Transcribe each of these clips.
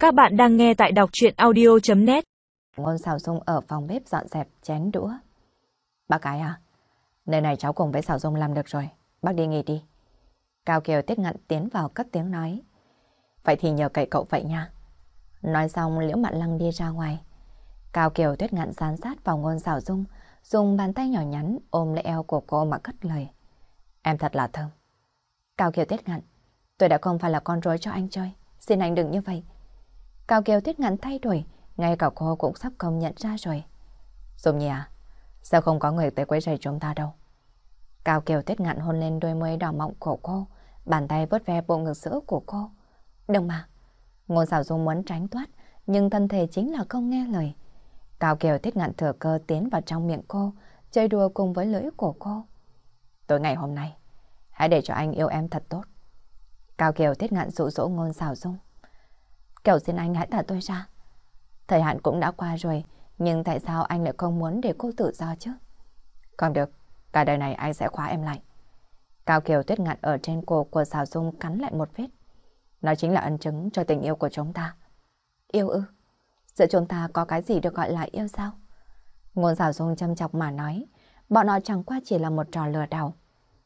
Các bạn đang nghe tại đọc truyện audio.net. Ngôn Sảo Dung ở phòng bếp dọn dẹp chén đũa. Bác gái à, nơi này cháu cùng với Sảo Dung làm được rồi, bác đi nghỉ đi. Cao Kiều Tiết Ngạn tiến vào cất tiếng nói. Vậy thì nhờ cậy cậu vậy nha. Nói xong Liễu Mạn Lăng đi ra ngoài. Cao Kiều Tiết Ngạn dán sát vào Ngôn Sảo Dung, dùng bàn tay nhỏ nhắn ôm lấy eo của cô mà cất lời. Em thật là thơm. Cao Kiều Tiết Ngạn, tôi đã không phải là con rối cho anh chơi, xin anh đừng như vậy. Cao Kiều Tiết Ngạn thay đổi, ngay cả cô cũng sắp công nhận ra rồi. Dung Nhi à, sao không có người tới quấy rầy chúng ta đâu? Cao Kiều Tiết Ngạn hôn lên đôi môi đỏ mọng của cô, bàn tay vuốt ve bộ ngực sữa của cô. Đừng mà. Ngôn Sảo Dung muốn tránh thoát, nhưng thân thể chính là không nghe lời. Cao Kiều Tiết Ngạn thừa cơ tiến vào trong miệng cô, chơi đùa cùng với lưỡi của cô. Tối ngày hôm nay, hãy để cho anh yêu em thật tốt. Cao Kiều Tiết Ngạn dụ dỗ Ngôn Sảo Dung. Cầu xin anh hãy thả tôi ra. Thời hạn cũng đã qua rồi, nhưng tại sao anh lại không muốn để cô tự do chứ? Không được, cả đời này anh sẽ khóa em lại. Cao Kiều Tuyết Ngạn ở trên cổ của Sảo Dung cắn lại một vết. Nó chính là ân chứng cho tình yêu của chúng ta. Yêu ư? Giữa chúng ta có cái gì được gọi là yêu sao? Ngôn Sảo Dung châm chọc mà nói, bọn họ chẳng qua chỉ là một trò lừa đảo.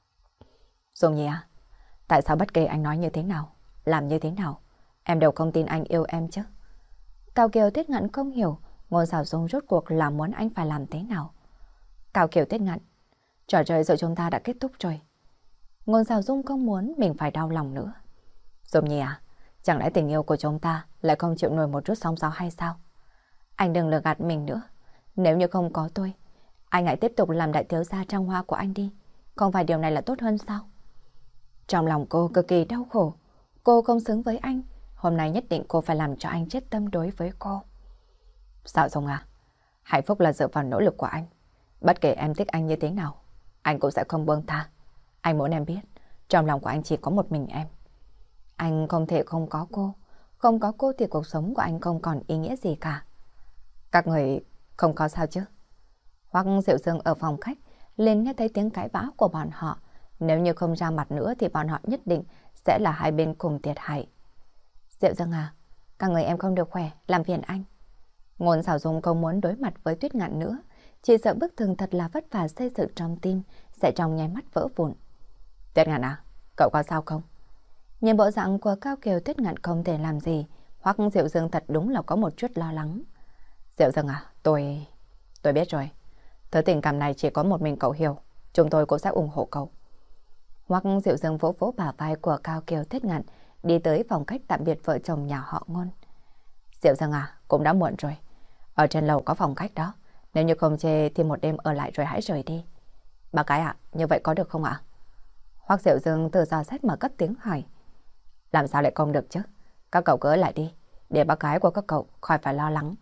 Dung Nhi à, tại sao bất kể anh nói như thế nào, làm như thế nào, em đều không tin anh yêu em chứ? Cao Kiều Tiết Ngạn không hiểu Ngôn Sảo Dung rốt cuộc là muốn anh phải làm thế nào. Cao Kiều Tiết Ngạn, trò chơi giữa chúng ta đã kết thúc rồi. Ngôn Sảo Dung không muốn mình phải đau lòng nữa. Dung Nhi à, chẳng lẽ tình yêu của chúng ta lại không chịu nổi một chút sóng gió hay sao? Anh đừng lừa gạt mình nữa. Nếu như không có tôi, anh hãy tiếp tục làm đại thiếu gia trong hoa của anh đi. Không phải điều này là tốt hơn sao? Trong lòng cô cực kỳ đau khổ. Cô không xứng với anh. Hôm nay nhất định cô phải làm cho anh chết tâm đối với cô. Sảo Dung à, hạnh phúc là dựa vào nỗ lực của anh. Bất kể em thích anh như thế nào, anh cũng sẽ không buông tha. Anh muốn em biết, trong lòng của anh chỉ có một mình em. Anh không thể không có cô. Không có cô thì cuộc sống của anh không còn ý nghĩa gì cả. Các người không có sao chứ? Hoắc Diệu Dương ở phòng khách liền nghe thấy tiếng cãi vã của bọn họ. Nếu như không ra mặt nữa thì bọn họ nhất định sẽ là hai bên cùng thiệt hại. Diệu Dương à, các người em không được khỏe, làm phiền anh. Ngôn Sảo Dung không muốn đối mặt với Tuyết Ngạn nữa, chỉ sợ bức tường thật là vất vả xây dựng trong tim sẽ trong nháy mắt vỡ vụn. Tuyết Ngạn à, cậu có sao không? Nhìn bộ dạng của Cao Kiều Tuyết Ngạn không thể làm gì, hoặc Diệu Dương thật đúng là có một chút lo lắng. Diệu Dương à, tôi biết rồi. Thứ tình cảm này chỉ có một mình cậu hiểu, chúng tôi cũng sẽ ủng hộ cậu. Hoặc Diệu Dương vỗ vỗ bả vai của Cao Kiều Tuyết Ngạn, đi tới phòng khách tạm biệt vợ chồng nhà họ Ngôn. Diệu Dương à, cũng đã muộn rồi. Ở trên lầu có phòng khách đó. Nếu như không chê thì một đêm ở lại rồi hãy rời đi. Bà cái ạ, như vậy có được không ạ? Hoắc Diệu Dương từ dò xét mà cất tiếng hỏi. Làm sao lại không được chứ? Các cậu cứ ở lại đi, để bác gái của các cậu khỏi phải lo lắng.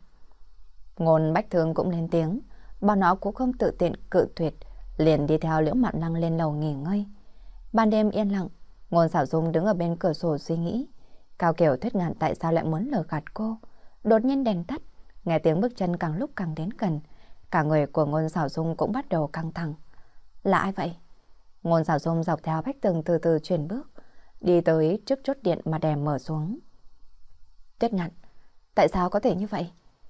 Ngôn Bách Thương cũng lên tiếng. Bọn nó cũng không tự tiện cự tuyệt, liền đi theo Liễu Mạn Lăng lên lầu nghỉ ngơi. Ban đêm yên lặng, Ngôn Sảo Dung đứng ở bên cửa sổ suy nghĩ. Cao Kiều Tuyết Ngạn tại sao lại muốn lừa gạt cô? Đột nhiên đèn tắt, nghe tiếng bước chân càng lúc càng đến gần. Cả người của Ngôn Sảo Dung cũng bắt đầu căng thẳng. Là ai vậy? Ngôn Sảo Dung dọc theo vách tường từ từ chuyển bước, đi tới trước chốt điện mà đèn mở xuống. Tuyết Ngạn, tại sao có thể như vậy?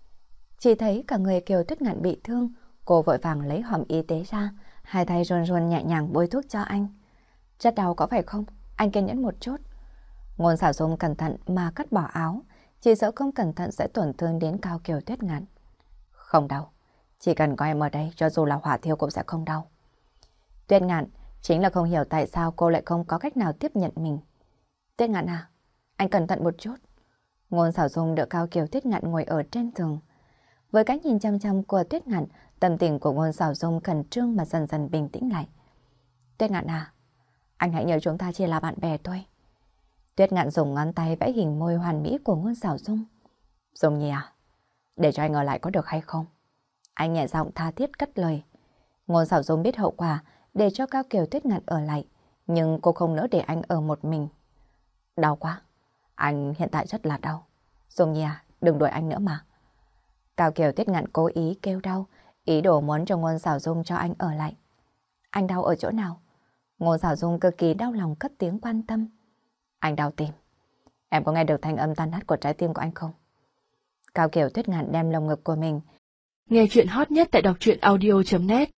Chỉ thấy cả người Kiều Tuyết Ngạn bị thương, cô vội vàng lấy hòm y tế ra, hai tay run run nhẹ nhàng bôi thuốc cho anh. Rất đau có phải không? Anh kiên nhẫn một chút. Ngôn Sảo Dung cẩn thận mà cắt bỏ áo, chỉ sợ không cẩn thận sẽ tổn thương đến Cao Kiều Tuyết Ngạn. Không đau, chỉ cần có em ở đây, cho dù là hỏa thiêu cũng sẽ không đau. Tuyết Ngạn chính là không hiểu tại sao cô lại không có cách nào tiếp nhận mình. Tuyết Ngạn à, anh cẩn thận một chút. Ngôn Sảo Dung đỡ Cao Kiều Tuyết Ngạn ngồi ở trên giường. Với cái nhìn chăm chăm của Tuyết Ngạn, tâm tình của Ngôn Sảo Dung khẩn trương mà dần dần bình tĩnh lại. Tuyết Ngạn à, anh hãy nhớ chúng ta chỉ là bạn bè thôi. Tuyết Ngạn dùng ngón tay vẽ hình môi hoàn mỹ của Ngôn Sảo Dung. Dung Nhi à, để cho anh ở lại có được hay không? Anh nhẹ giọng tha thiết cất lời. Ngôn Sảo Dung biết hậu quả để cho Cao Kiều Tuyết Ngạn ở lại, nhưng cô không nỡ để anh ở một mình. Đau quá, anh hiện tại rất là đau. Dung Nhi à, đừng đuổi anh nữa mà. Cao Kiều Tuyết Ngạn cố ý kêu đau, ý đồ muốn cho Ngôn Sảo Dung cho anh ở lại. Anh đau ở chỗ nào? Ngôn Sảo Dung cực kỳ đau lòng cất tiếng quan tâm. Anh đau tim. Em có nghe được thanh âm tan nát của trái tim của anh không? Cao Kiều Tuyết Ngạn đem lồng ngực của mình. Nghe chuyện hot nhất tại đọc truyện audio.net